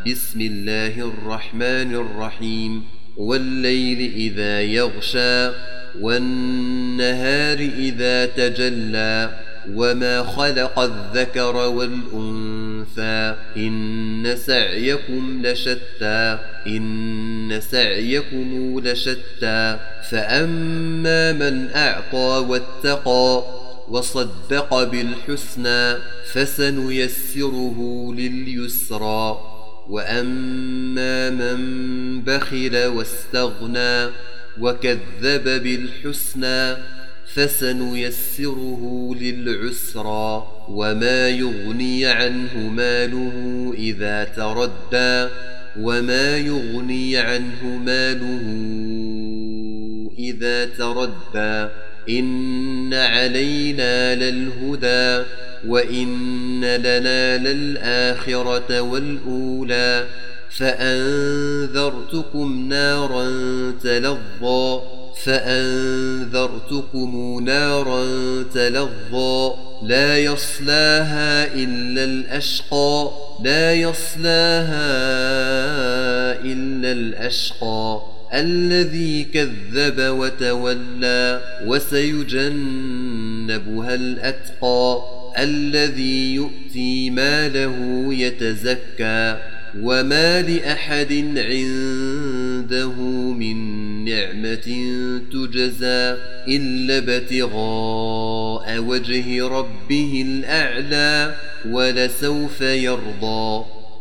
بسم الله الرحمن الرحيم والليل إذا يغشى والنهار إذا تجلى وما خلق الذكر والأنثى إن سعيكم لشتى فأما من أعطى واتقى وصدق بالحسنى فسنيسره لليسرى وأما من بخل واستغنى وكذب بالحسنى فسنيسره للعسرى وما يغني عنه ماله إذا تردى إن علينا للهدى وإن لنا للآخرة والأولى فأنذرتكم نارا تلظى لا يصلاها إلا الأشقى الذي كذب وتولى وسيجنبها الأتقى الذي يؤتي ماله يتزكى وما لأحد عنده من نعمة تجزى إلا ابتغاء وجه ربه الأعلى ولسوف يرضى.